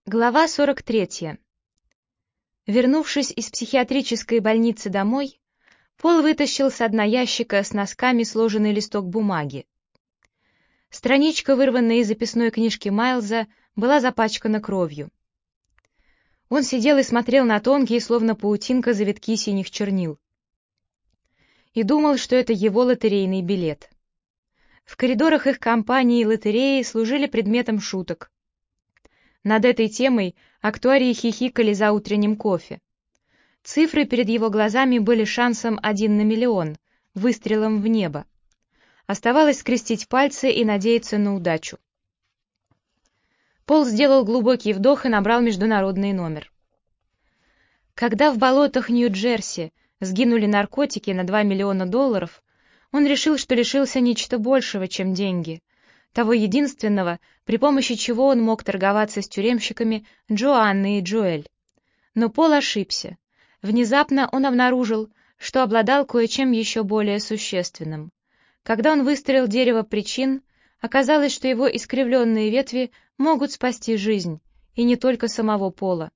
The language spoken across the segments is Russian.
Глава 43. Вернувшись из психиатрической больницы домой, Пол вытащил с дна ящика с носками сложенный листок бумаги. Страничка, вырванная из записной книжки Майлза, была запачкана кровью. Он сидел и смотрел на тонкие, словно паутинка, завитки синих чернил. И думал, что это его лотерейный билет. В коридорах их компании лотереи служили предметом шуток. Над этой темой актуарии хихикали за утренним кофе. Цифры перед его глазами были шансом 1 на миллион, выстрелом в небо. Оставалось скрестить пальцы и надеяться на удачу. Пол сделал глубокий вдох и набрал международный номер. Когда в болотах Нью-Джерси сгинули наркотики на $2 миллиона, он решил, что лишился нечто большего, чем деньги, того единственного, при помощи чего он мог торговаться с тюремщиками Джоанны и Джоэль. Но Пол ошибся. Внезапно он обнаружил, что обладал кое-чем еще более существенным. Когда он выстроил дерево причин, оказалось, что его искривленные ветви могут спасти жизнь, и не только самого Пола.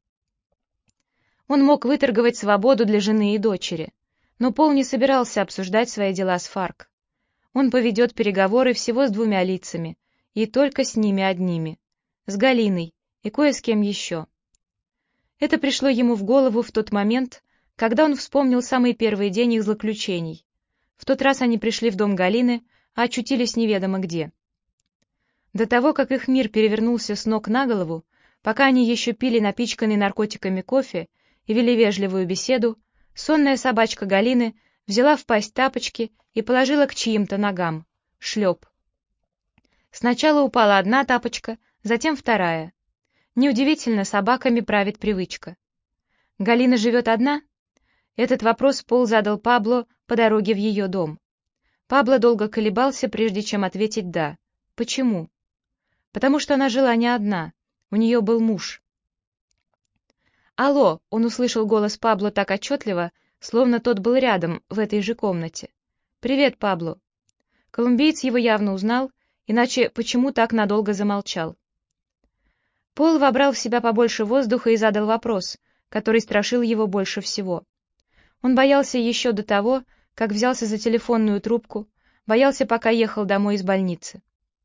Он мог выторговать свободу для жены и дочери, но Пол не собирался обсуждать свои дела с ФАРК. Он поведет переговоры всего с 2 лицами, и только с ними одними, с Галиной и кое с кем еще. Это пришло ему в голову в тот момент, когда он вспомнил самый первый день их злоключений. В тот раз они пришли в дом Галины, а очутились неведомо где. До того, как их мир перевернулся с ног на голову, пока они еще пили напичканный наркотиками кофе и вели вежливую беседу, сонная собачка Галины взяла в пасть тапочки и положила к чьим-то ногам. Шлеп. Сначала упала одна тапочка, затем вторая. Неудивительно, собаками правит привычка. Галина живет одна? Этот вопрос Пол задал Пабло по дороге в ее дом. Пабло долго колебался, прежде чем ответить «да». Почему? Потому что она жила не одна, у нее был муж. «Алло!» — он услышал голос Пабло так отчетливо, словно тот был рядом, в этой же комнате. «Привет, Пабло». Колумбиец его явно узнал, иначе почему так надолго замолчал? Пол вобрал в себя побольше воздуха и задал вопрос, который страшил его больше всего. Он боялся еще до того, как взялся за телефонную трубку, боялся, пока ехал домой из больницы.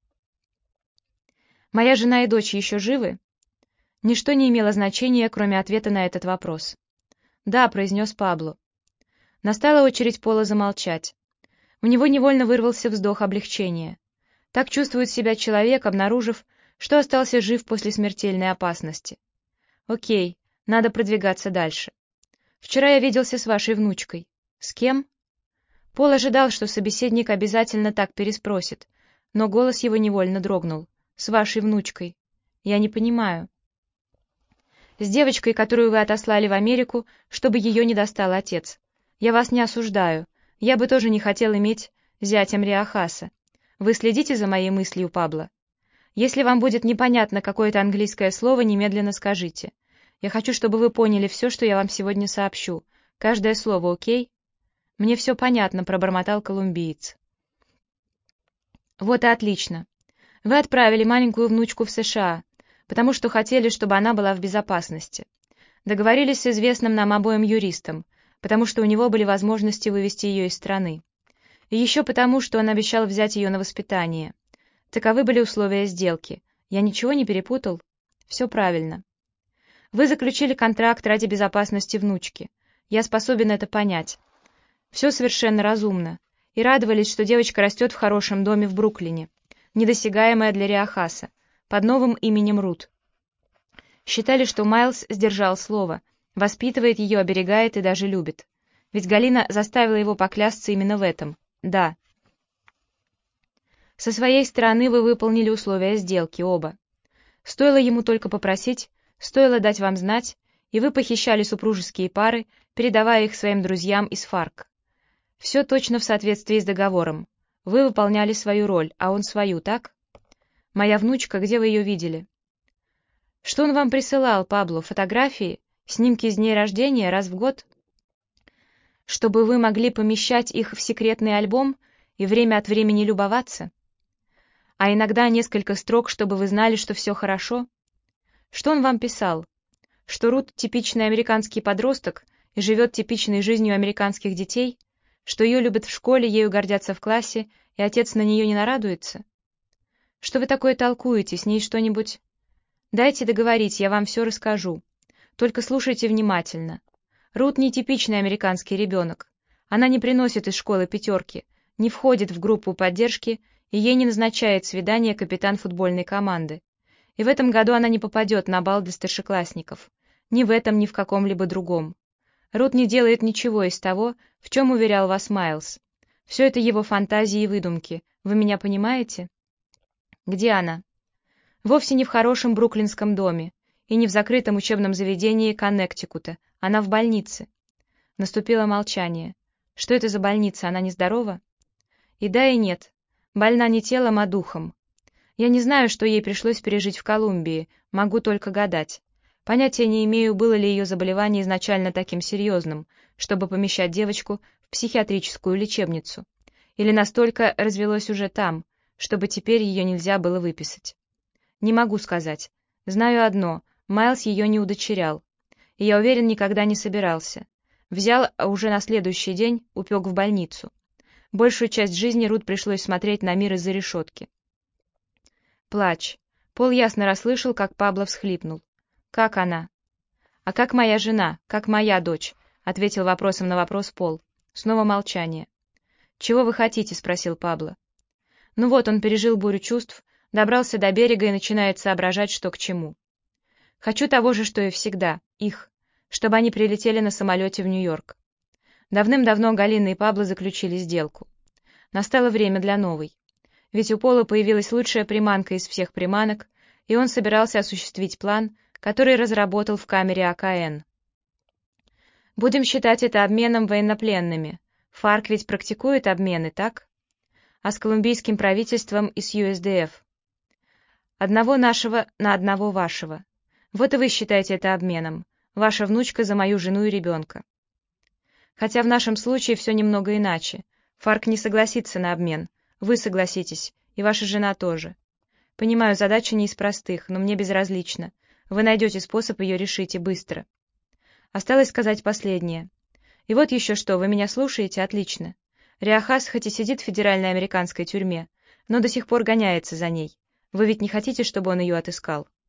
«Моя жена и дочь еще живы?» Ничто не имело значения, кроме ответа на этот вопрос. «Да», — произнес Пабло. Настала очередь Пола замолчать. У него невольно вырвался вздох облегчения. Так чувствует себя человек, обнаружив, что остался жив после смертельной опасности. «Окей, надо продвигаться дальше. Вчера я виделся с вашей внучкой. С кем?» Пол ожидал, что собеседник обязательно так переспросит, но голос его невольно дрогнул. «С вашей внучкой. Я не понимаю». «С девочкой, которую вы отослали в Америку, чтобы ее не достал отец. Я вас не осуждаю. Я бы тоже не хотел иметь зятем Риохаса. Вы следите за моей мыслью, Пабло? Если вам будет непонятно какое-то английское слово, немедленно скажите. Я хочу, чтобы вы поняли все, что я вам сегодня сообщу. Каждое слово, окей?» «Мне все понятно», — пробормотал колумбиец. «Вот и отлично. Вы отправили маленькую внучку в США, потому что хотели, чтобы она была в безопасности. Договорились с известным нам обоим юристом, потому что у него были возможности вывести ее из страны. И еще потому, что он обещал взять ее на воспитание. Таковы были условия сделки. Я ничего не перепутал? Все правильно. Вы заключили контракт ради безопасности внучки. Я способен это понять. Все совершенно разумно. И радовались, что девочка растет в хорошем доме в Бруклине, недосягаемая для Риохаса, под новым именем Рут. Считали, что Майлз сдержал слово, воспитывает ее, оберегает и даже любит. Ведь Галина заставила его поклясться именно в этом. Да. Со своей стороны вы выполнили условия сделки, оба. Стоило ему только попросить, стоило дать вам знать, и вы похищали супружеские пары, передавая их своим друзьям из ФАРК. Все точно в соответствии с договором. Вы выполняли свою роль, а он свою, так? Моя внучка, где вы ее видели? Что он вам присылал, Пабло, фотографии, снимки с дней рождения раз в год? Чтобы вы могли помещать их в секретный альбом и время от времени любоваться? А иногда несколько строк, чтобы вы знали, что все хорошо? Что он вам писал? Что Рут типичный американский подросток и живет типичной жизнью американских детей? Что ее любят в школе, ею гордятся в классе, и отец на нее не нарадуется? Что вы такое толкуете, с ней что-нибудь? Дайте договорить, я вам все расскажу. Только слушайте внимательно. Рут не типичный американский ребенок. Она не приносит из школы пятерки, не входит в группу поддержки, и ей не назначает свидание капитан футбольной команды. И в этом году она не попадет на бал для старшеклассников. Ни в этом, ни в каком-либо другом. Рут не делает ничего из того, в чем уверял вас Майлз. Все это его фантазии и выдумки. Вы меня понимаете? Где она? Вовсе не в хорошем бруклинском доме и не в закрытом учебном заведении Коннектикута. Она в больнице. Наступило молчание. Что это за больница? Она нездорова? И да, и нет. Больна не телом, а духом. Я не знаю, что ей пришлось пережить в Колумбии, могу только гадать. Понятия не имею, было ли ее заболевание изначально таким серьезным, чтобы помещать девочку в психиатрическую лечебницу, или настолько развелось уже там, чтобы теперь ее нельзя было выписать. Не могу сказать. Знаю одно, Майлз ее не удочерял. И я уверен, никогда не собирался. Взял, а уже на следующий день упек в больницу. Большую часть жизни Рут пришлось смотреть на мир из-за решетки. Плач. Пол ясно расслышал, как Пабло всхлипнул. «Как она?» «А как моя жена? Как моя дочь?» — ответил вопросом на вопрос Пол. Снова молчание. «Чего вы хотите?» — спросил Пабло. Ну вот, он пережил бурю чувств, добрался до берега и начинает соображать, что к чему. «Хочу того же, что и всегда. Их. Чтобы они прилетели на самолете в Нью-Йорк». Давным-давно Галина и Пабло заключили сделку. Настало время для новой. Ведь у Пола появилась лучшая приманка из всех приманок, и он собирался осуществить план, который разработал в камере АКН. Будем считать это обменом военнопленными. ФАРК ведь практикует обмены, так? А с колумбийским правительством и с ЮСДФ. Одного нашего на одного вашего. Вот и вы считаете это обменом. Ваша внучка за мою жену и ребенка. Хотя в нашем случае все немного иначе. ФАРК не согласится на обмен. Вы согласитесь, и ваша жена тоже. Понимаю, задача не из простых, но мне безразлично. Вы найдете способ ее решить, и быстро. Осталось сказать последнее. И вот еще что, вы меня слушаете? Отлично. Риохас хоть и сидит в федеральной американской тюрьме, но до сих пор гоняется за ней. Вы ведь не хотите, чтобы он ее отыскал?